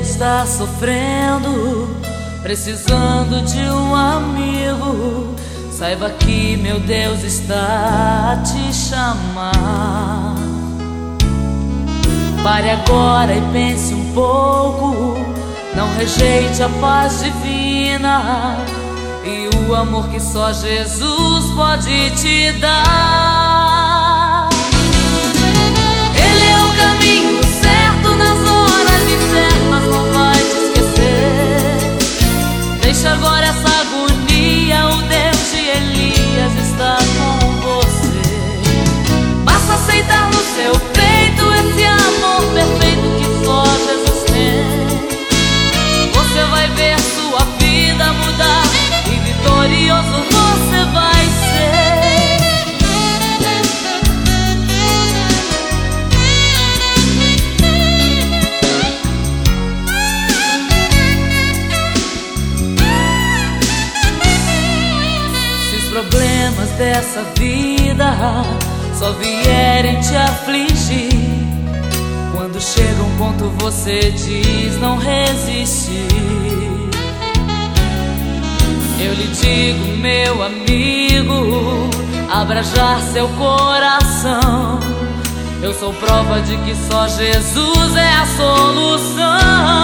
está sofrendo, precisando de um amigo, saiba que meu Deus está a te chamar. Pare agora e pense um pouco, não rejeite a paz divina e o amor que só Jesus pode te dar. Ele é o caminho certo nas horas incertas, não vai te esquecer. Deixa agora essa agonia, o Deus de Elias está com você. Basta aceitar no seu peito esse amor perfeito que só Jesus tem. Você vai ver sua vida mudar e vitorioso você vai ser. Se os problemas dessa vida só vierem te afligir, quando chega um ponto você diz não resistir, eu lhe digo, meu amigo, abra já seu coração. Eu sou prova de que só Jesus é a solução.